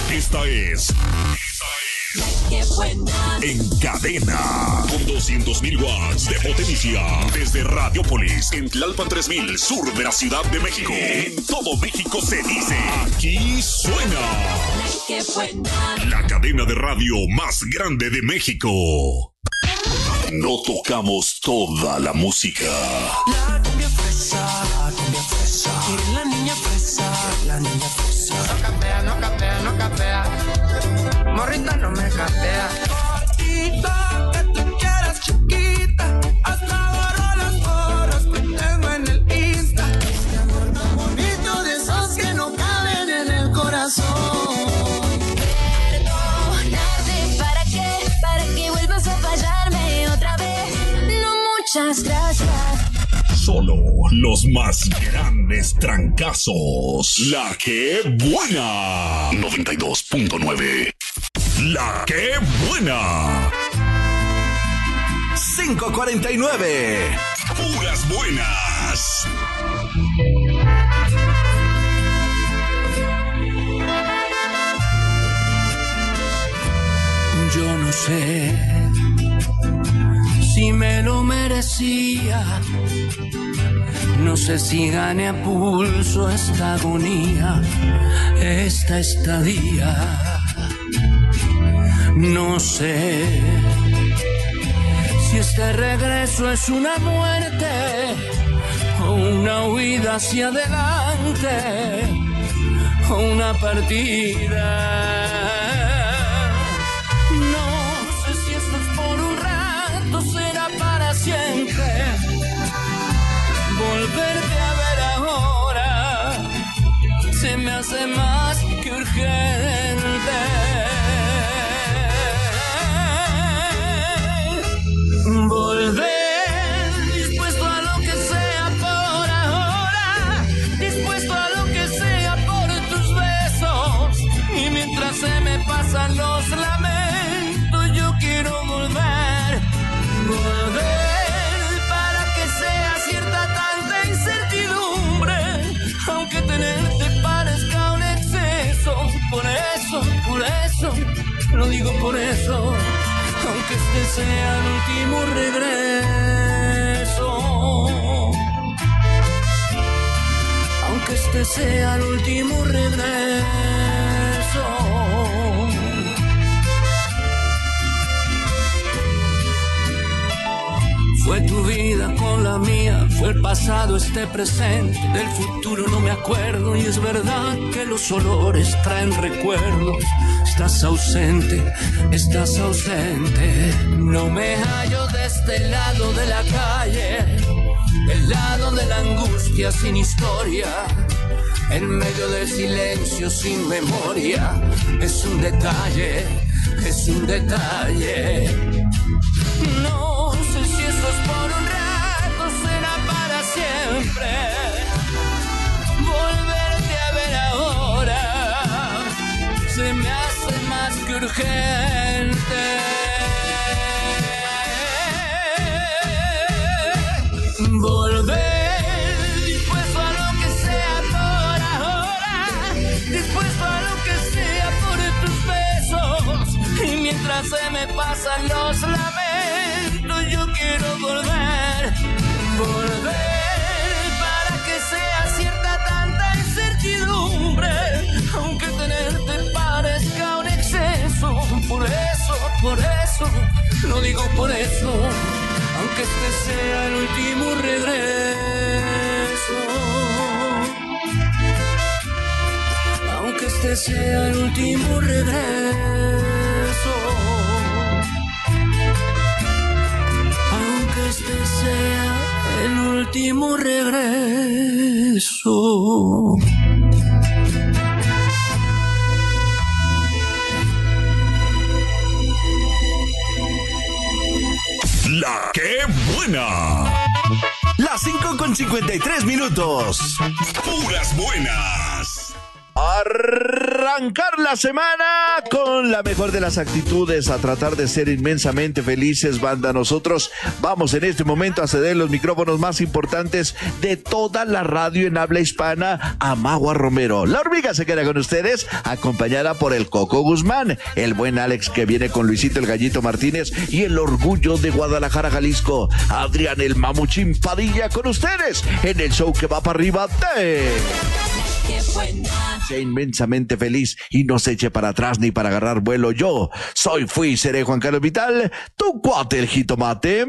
Esta es ¡Qué buena! En Cadena, con 200.000 watts de potencia, desde Radiopolis, en Tlalpan 3000, sur de la Ciudad de México. En todo México se dice, aquí suena. ¡Qué buena! La cadena de radio más grande de México. No tocamos toda la música. La cumbia fresa, quiere la niña fresa, la niña fresa. No capea, no capea, no capea. Morrita no me capea. Cortita, que tú quieras chiquita, hasta borro las fotos que tengo en el Insta. Este amor tan bonito de esos que no caben en el corazón. Perdónate, ¿para qué vuelvas a fallarme otra vez? No, muchas gracias. Solo los más grandes trancazos. La que buena. 92.9. La que buena. 5:49. Puras buenas. Yo no sé si me lo merecía. No sé si gané a pulso esta agonía, esta estadía. No sé si este regreso es una muerte o una huida hacia adelante o una partida. No sé si esto es por un rato, será para siempre. Volverte a ver ahora se me hace más que urgente. Volver, dispuesto a lo que sea por ahora, dispuesto a lo que sea por tus besos. Y mientras se me pasan los lamentos, yo quiero volver, volver para que sea cierta tanta incertidumbre, aunque tenerte parezca un exceso. Por eso, lo digo por eso. Aunque este sea el último regreso, aunque este sea el último regreso. Fue tu vida con la mía, fue el pasado, este presente, del futuro no me acuerdo. Y es verdad que los olores traen recuerdos. Estás ausente, no me hallo de este lado de la calle, el lado de la angustia sin historia, en medio del silencio sin memoria. Es un detalle, no sé si eso es por un rato, será para siempre. Volverte a ver ahora se me hace más que urgente. Volver, dispuesto a lo que sea por ahora, dispuesto a lo que sea por tus besos. Y mientras se me pasan los lamentos, yo quiero volver, volver para que sea cierta tanta incertidumbre, aunque tenerte parezca un exceso. Por eso, lo digo por eso, aunque este sea el último regreso, aunque este sea el último regreso, aunque este sea el último regreso. La que buena. Las 5:53. Puras buenas. Arranca. arrancar la semana con la mejor de las actitudes, a tratar de ser inmensamente felices, banda. Nosotros vamos en este momento a ceder los micrófonos más importantes de toda la radio en habla hispana a Magua Romero. La hormiga se queda con ustedes, acompañada por el Coco Guzmán, el buen Alex que viene con Luisito el Gallito Martínez y el orgullo de Guadalajara, Jalisco, Adrián el Mamuchín Padilla, con ustedes en el show que va para arriba de... Sea inmensamente feliz y no se eche para atrás ni para agarrar vuelo. Yo fui y seré Juan Carlos Vital, tu cuate el jitomate.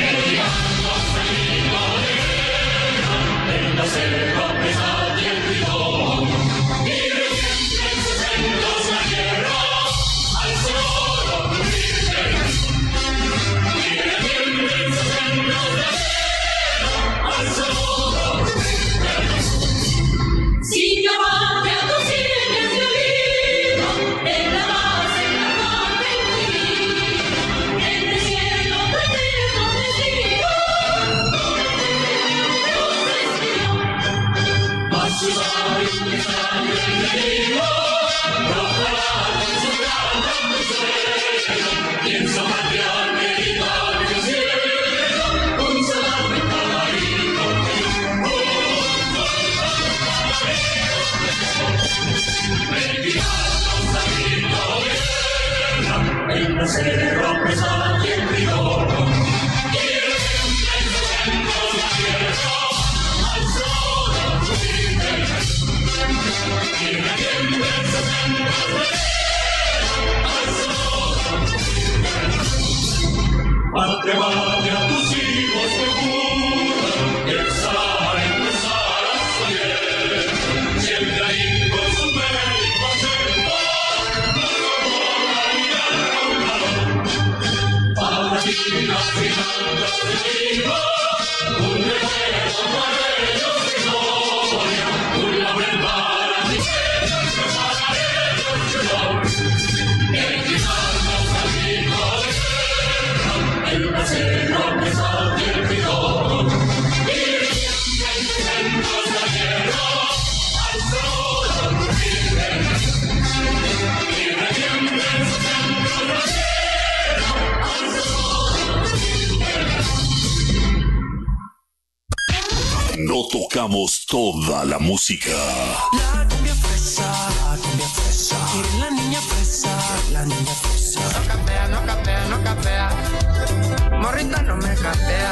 No tocamos toda la música. La cumbia fresa, eres la niña fresa, la niña fresa. No capea, no capea, no capea. Morrita no me capea.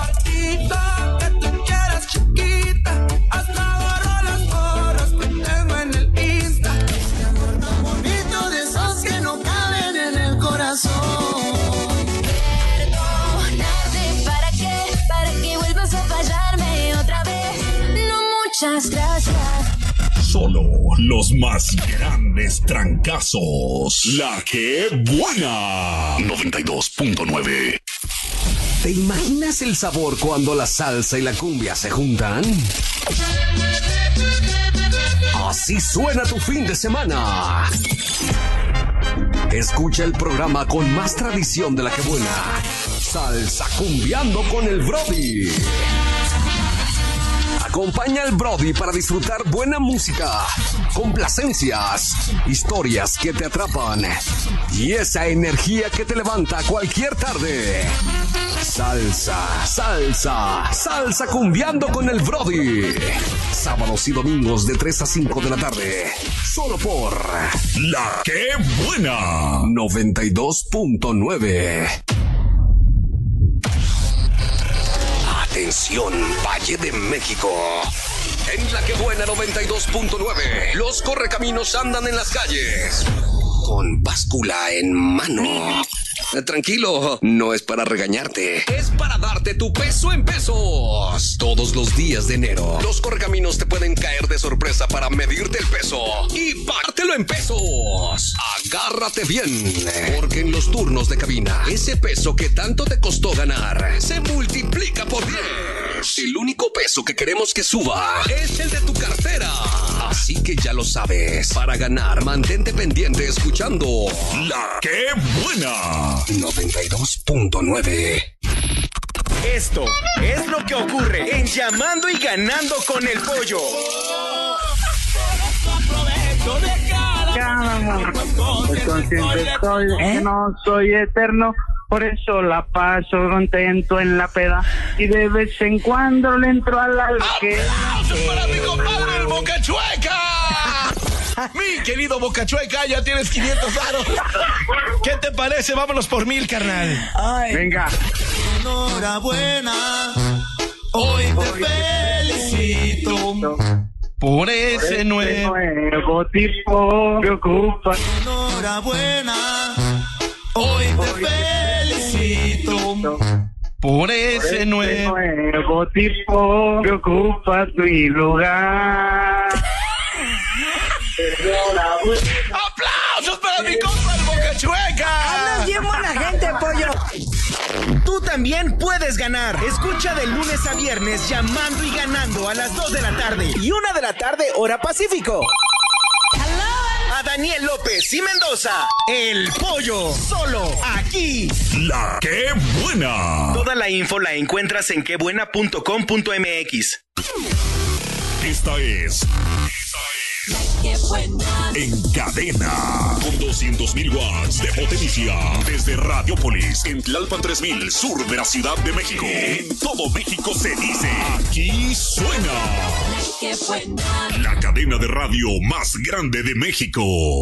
Cortita, que tú quieras chiquita, hasta agarro las fotos que tengo en el Insta. Este amor tan bonito de esos que no caben en el corazón. Perdónate, ¿para qué vuelvas a fallarme otra vez? No, muchas gracias. Solo los más grandes trancazos. La que buena. 92.9. ¿Te imaginas el sabor cuando la salsa y la cumbia se juntan? Así suena tu fin de semana. Escucha el programa con más tradición de la que buena. Salsa Cumbiando con el Brody. Acompaña al Brody para disfrutar buena música, complacencias, historias que te atrapan y esa energía que te levanta cualquier tarde. Salsa, salsa, salsa Cumbiando con el Brody. Sábados y domingos de 3 a 5 de la tarde. Solo por La que buena. 92.9. Atención, Valle de México. En La que buena 92.9, los correcaminos andan en las calles con báscula en mano. Tranquilo, no es para regañarte, es para darte tu peso en pesos. Todos los días de enero, los correcaminos te pueden caer de sorpresa para medirte el peso y pagártelo en pesos. Agárrate bien, porque en los turnos de cabina, ese peso que tanto te costó ganar se multiplica por 10. El único peso que queremos que suba es el de tu cartera. Así que ya lo sabes, para ganar, mantente pendiente escuchando La que buena. 92.9. Esto es lo que ocurre en Llamando y Ganando con el Pollo. consciente estoy de que no soy eterno, por eso la paso contento en la peda y de vez en cuando le entro al alque. ¡Aplausos para mi compadre, el Boca Chueca! Mi querido Boca Chueca, ya tienes 500 varos. ¿Qué te parece? Vámonos por 1000, carnal. Ay. Venga. Enhorabuena, hoy te felicito por ese nuevo tipo que ocupa. Enhorabuena, hoy te felicito por ese nuevo tipo que ocupa tu lugar. ¡Aplausos para mi compa, el Boca Chueca! ¡Andas bien buena gente, pollo! Tú también puedes ganar. Escucha de lunes a viernes llamando y ganando a las 2 de la tarde y 1 de la tarde, hora Pacífico. A Daniel López y Mendoza, el pollo, solo aquí. La Qué Buena. Toda la info la encuentras en quebuena.com.mx. Esta es Qué buena. En Cadena, con 200.000 watts de potencia, desde Radiopolis, en Tlalpan 3000, sur de la Ciudad de México. En todo México se dice, aquí suena Qué buena. la cadena de radio más grande de México.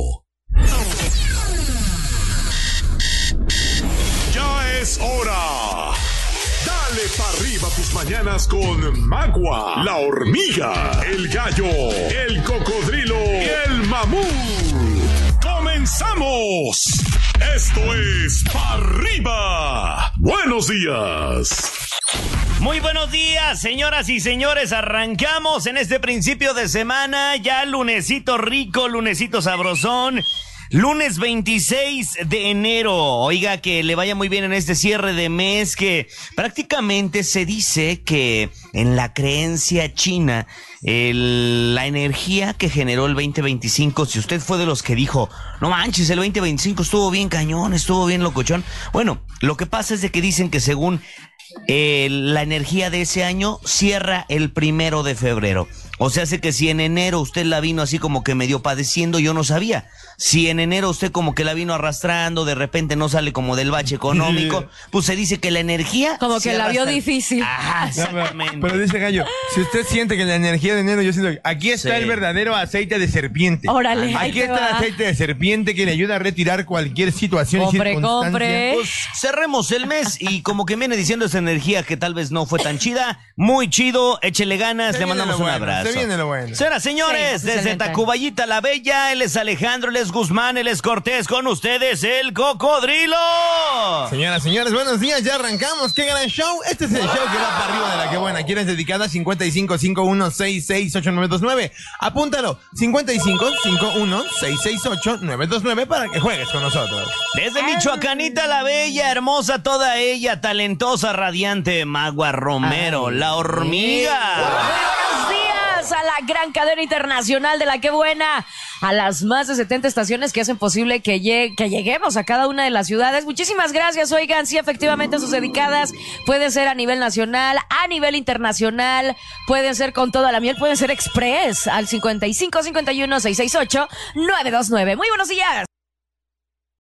Ya es hora. Dale para arriba tus mañanas con Magua, la hormiga, el gallo, el cocodrilo y el mamut. ¡Comenzamos! Esto es Pa' Arriba. Buenos días. Muy buenos días, señoras y señores. Arrancamos en este principio de semana, ya lunesito rico, lunesito sabrosón. Lunes 26 de enero, oiga, que le vaya muy bien en este cierre de mes, que prácticamente se dice que en la creencia china, la energía que generó el 2025, si usted fue de los que dijo, no manches, el 2025 estuvo bien cañón, estuvo bien locochón, bueno, lo que pasa es de que dicen que según la energía de ese año cierra el 1 de febrero. O sea, hace que si en enero usted la vino así como que medio padeciendo, yo no sabía. Si en enero usted como que la vino arrastrando, de repente no sale como del bache económico, pues se dice que la energía... Como que la vio difícil. Ajá, exactamente. Pero dice Gallo, si usted siente que la energía de enero, yo siento que aquí está el verdadero aceite de serpiente. Órale, aquí está el aceite de serpiente que le ayuda a retirar cualquier situación y circunstancia. Compre. Pues cerremos el mes y como que viene diciendo esa energía que tal vez no fue tan chida, muy chido, échele ganas, le mandamos un abrazo. Se viene lo bueno. Señoras, señores, Sí, desde excelente. Tacubayita la Bella, él es Alejandro, él es Guzmán, él es Cortés, con ustedes el Cocodrilo. Señoras, señores, buenos días, ya arrancamos. ¡Qué gran show! Este es el show que va para arriba de la que buena. ¿Quieres dedicada? 5551668929. Apúntalo, 5551668929 para que juegues con nosotros. Desde Michoacanita la Bella, hermosa toda ella, talentosa, radiante, Magua Romero, la hormiga. Buenos días a la gran cadena internacional de la Qué Buena, a las más de 70 estaciones que hacen posible que lleguemos a cada una de las ciudades. Muchísimas gracias, oigan, sí, efectivamente sus dedicadas pueden ser a nivel nacional, a nivel internacional, pueden ser con toda la miel, pueden ser express al 5551668929. Muy buenos días.